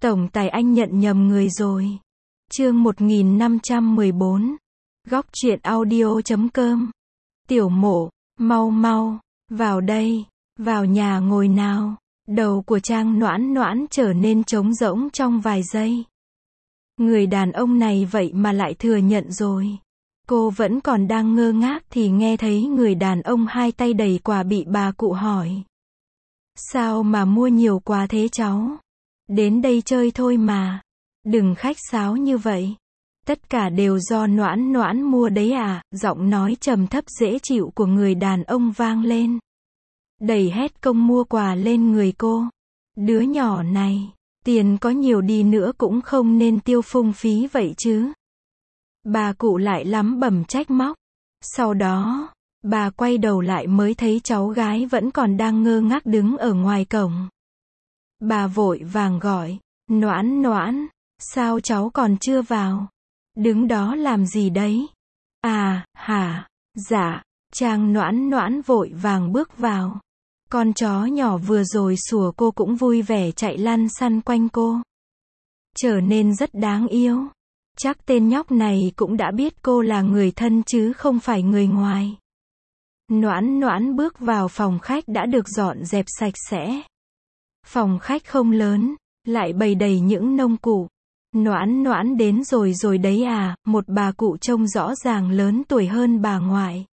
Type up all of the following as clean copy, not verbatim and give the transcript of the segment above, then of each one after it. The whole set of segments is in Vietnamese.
Tổng tài anh nhận nhầm người rồi. Chương 1514. Góc truyện audio.com. Tiểu Mộ, mau mau, vào đây, vào nhà ngồi nào. Đầu của Trang Noãn Noãn trở nên trống rỗng trong vài giây. Người đàn ông này vậy mà lại thừa nhận rồi. Cô vẫn còn đang ngơ ngác thì nghe thấy người đàn ông hai tay đầy quà bị bà cụ hỏi. Sao mà mua nhiều quà thế cháu? Đến đây chơi thôi mà. Đừng khách sáo như vậy. Tất cả đều do Noãn Noãn mua đấy à? Giọng nói trầm thấp dễ chịu của người đàn ông vang lên. Đẩy hết công mua quà lên người cô. Đứa nhỏ này, tiền có nhiều đi nữa cũng không nên tiêu phung phí vậy chứ. Bà cụ lại lắm bẩm trách móc. Sau đó, bà quay đầu lại mới thấy cháu gái vẫn còn đang ngơ ngác đứng ở ngoài cổng. Bà vội vàng gọi, Noãn Noãn, sao cháu còn chưa vào? Đứng đó làm gì đấy? À, hả, dạ, Trang Noãn Noãn vội vàng bước vào. Con chó nhỏ vừa rồi sủa cô cũng vui vẻ chạy lăn xăn quanh cô. Trở nên rất đáng yêu. Chắc tên nhóc này cũng đã biết cô là người thân chứ không phải người ngoài. Noãn Noãn bước vào phòng khách đã được dọn dẹp sạch sẽ. Phòng khách không lớn, lại bày đầy những nông cụ. Noãn Noãn đến rồi đấy à, một bà cụ trông rõ ràng lớn tuổi hơn bà ngoại.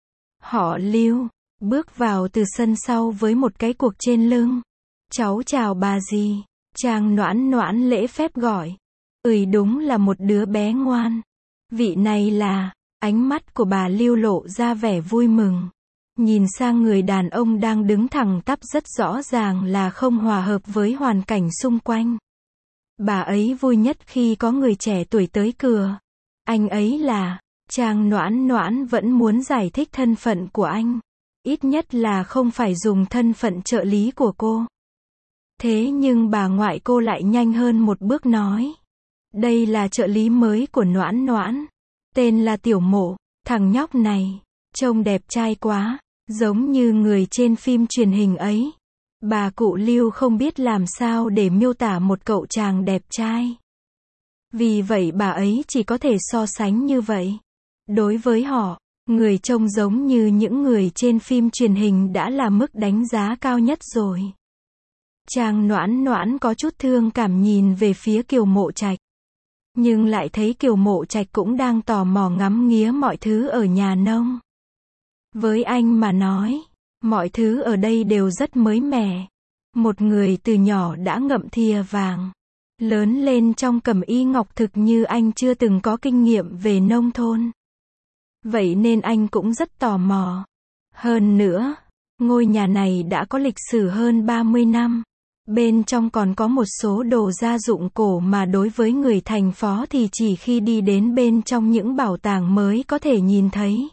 Họ Lưu, bước vào từ sân sau với một cái cuộc trên lưng. Cháu chào bà dì. Trang Noãn Noãn lễ phép gọi. Đúng là một đứa bé ngoan. Vị này là, ánh mắt của bà Lưu lộ ra vẻ vui mừng. Nhìn sang người đàn ông đang đứng thẳng tắp rất rõ ràng là không hòa hợp với hoàn cảnh xung quanh. Bà ấy vui nhất khi có người trẻ tuổi tới cửa. Anh ấy là, Trang Noãn Noãn vẫn muốn giải thích thân phận của anh. Ít nhất là không phải dùng thân phận trợ lý của cô. Thế nhưng bà ngoại cô lại nhanh hơn một bước nói. Đây là trợ lý mới của Noãn Noãn. Tên là Tiểu Mộ. Thằng nhóc này, trông đẹp trai quá, giống như người trên phim truyền hình ấy. Bà cụ Lưu không biết làm sao để miêu tả một cậu chàng đẹp trai. Vì vậy bà ấy chỉ có thể so sánh như vậy. Đối với họ, người trông giống như những người trên phim truyền hình đã là mức đánh giá cao nhất rồi. Trang Noãn Noãn có chút thương cảm nhìn về phía Kiều Mộ Trạch. Nhưng lại thấy Kiều Mộ Trạch cũng đang tò mò ngắm nghía mọi thứ ở nhà nông. Với anh mà nói, mọi thứ ở đây đều rất mới mẻ. Một người từ nhỏ đã ngậm thìa vàng, lớn lên trong cẩm y ngọc thực như anh chưa từng có kinh nghiệm về nông thôn. Vậy nên anh cũng rất tò mò. Hơn nữa, ngôi nhà này đã có lịch sử hơn 30 năm. Bên trong còn có một số đồ gia dụng cổ mà đối với người thành phố thì chỉ khi đi đến bên trong những bảo tàng mới có thể nhìn thấy.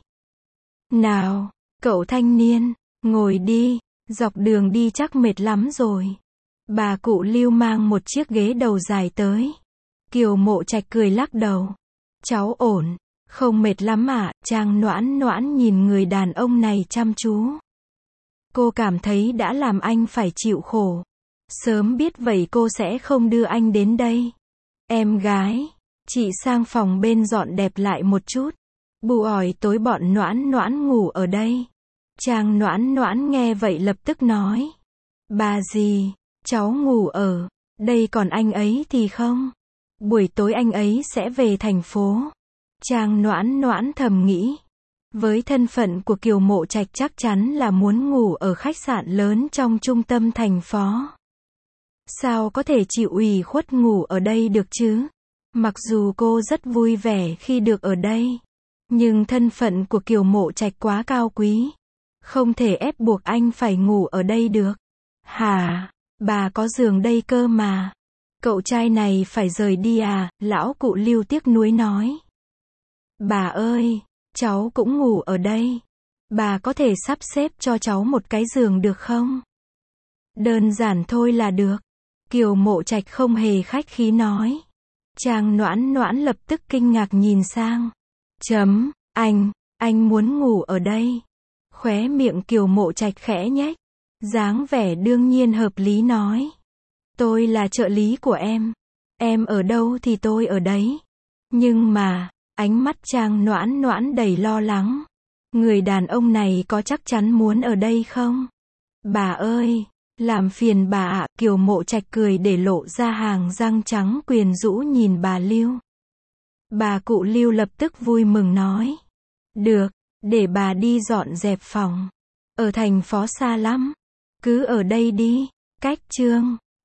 Nào, cậu thanh niên, ngồi đi, dọc đường đi chắc mệt lắm rồi. Bà cụ Lưu mang một chiếc ghế đầu dài tới. Kiều Mộ Trạch cười lắc đầu. Cháu ổn, không mệt lắm ạ. Trang Noãn Noãn nhìn người đàn ông này chăm chú. Cô cảm thấy đã làm anh phải chịu khổ. Sớm biết vậy cô sẽ không đưa anh đến đây. Em gái, chị sang phòng bên dọn đẹp lại một chút. Buổi tối bọn Noãn Noãn ngủ ở đây. Trang Noãn Noãn nghe vậy lập tức nói. Bà dì, cháu ngủ ở đây còn anh ấy thì không. Buổi tối anh ấy sẽ về thành phố. Trang Noãn Noãn thầm nghĩ. Với thân phận của Kiều Mộ Trạch chắc chắn là muốn ngủ ở khách sạn lớn trong trung tâm thành phố. Sao có thể chịu ủy khuất ngủ ở đây được chứ? Mặc dù cô rất vui vẻ khi được ở đây, nhưng thân phận của Kiều Mộ Trạch quá cao quý. Không thể ép buộc anh phải ngủ ở đây được. Hả? Bà có giường đây cơ mà. Cậu trai này phải rời đi à? Lão cụ Lưu tiếc nuối nói. Bà ơi, cháu cũng ngủ ở đây. Bà có thể sắp xếp cho cháu một cái giường được không? Đơn giản thôi là được. Kiều Mộ Trạch không hề khách khí nói. Trang Noãn Noãn lập tức kinh ngạc nhìn sang. Anh muốn ngủ ở đây. Khóe miệng Kiều Mộ Trạch khẽ nhếch. Dáng vẻ đương nhiên hợp lý nói. Tôi là trợ lý của em ở đâu thì tôi ở đấy. Nhưng mà, ánh mắt Trang Noãn Noãn đầy lo lắng. Người đàn ông này có chắc chắn muốn ở đây không? Bà ơi, làm phiền bà ạ, Kiều Mộ Trạch cười để lộ ra hàng răng trắng quyến rũ nhìn bà Lưu. Bà cụ Lưu lập tức vui mừng nói. Được, để bà đi dọn dẹp phòng. Ở thành phố xa lắm. Cứ ở đây đi. Cách Chương